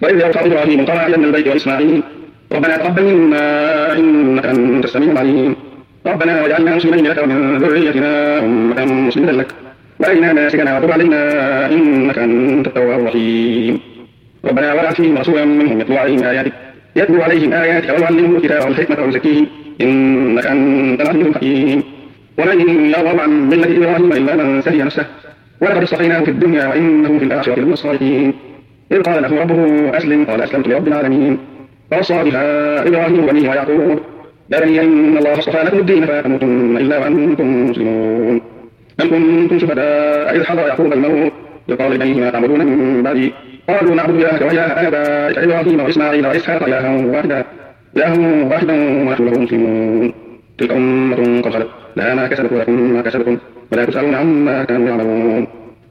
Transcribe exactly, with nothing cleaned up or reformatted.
وإذ يرفع إبراهيم القواعد من البيت وإسماعيل ربنا تقبل منا إنك أنت السميع العليم ربنا واجعلنا مسلمين لك ومن ذريتنا أمة مسلمة لك وأرنا مناسكنا وتب علينا إنك أنت التواب الرحيم ربنا وابعث فيهم رسولا منهم يتلو عليهم آياتك يتلو عليهم آياتك ويعلمهم الكتاب والحكمة ويزكيهم إنك أنت العزيز الحكيم ومن يرغب عن ملة إبراهيم إلا من سهي نفسه ولقد اصطفيناه في الدنيا وإنه في الآخرة لمن الصالحين إذ قال له ربه أسلم قال أسلمت لرب العالمين فوصى بها إبراهيم بنيه ويعقوب يا بني إن الله اصطفى لكم الدين فلا تموتن إلا وأنتم مسلمون أم كنتم شهداء إذ حضر يعقوب الموت إذ قال لبنيه ما تعبدون من بعدي قالوا نعبد إلهك وإله آبائك إبراهيم وإسماعيل وإسحاق إلها واحدا إلها واحدا ونحن له مسلمون تلك أمة قد خلت لها ما كسبت ولكم ما كسبتم ولا تسألون عما كانوا يعملون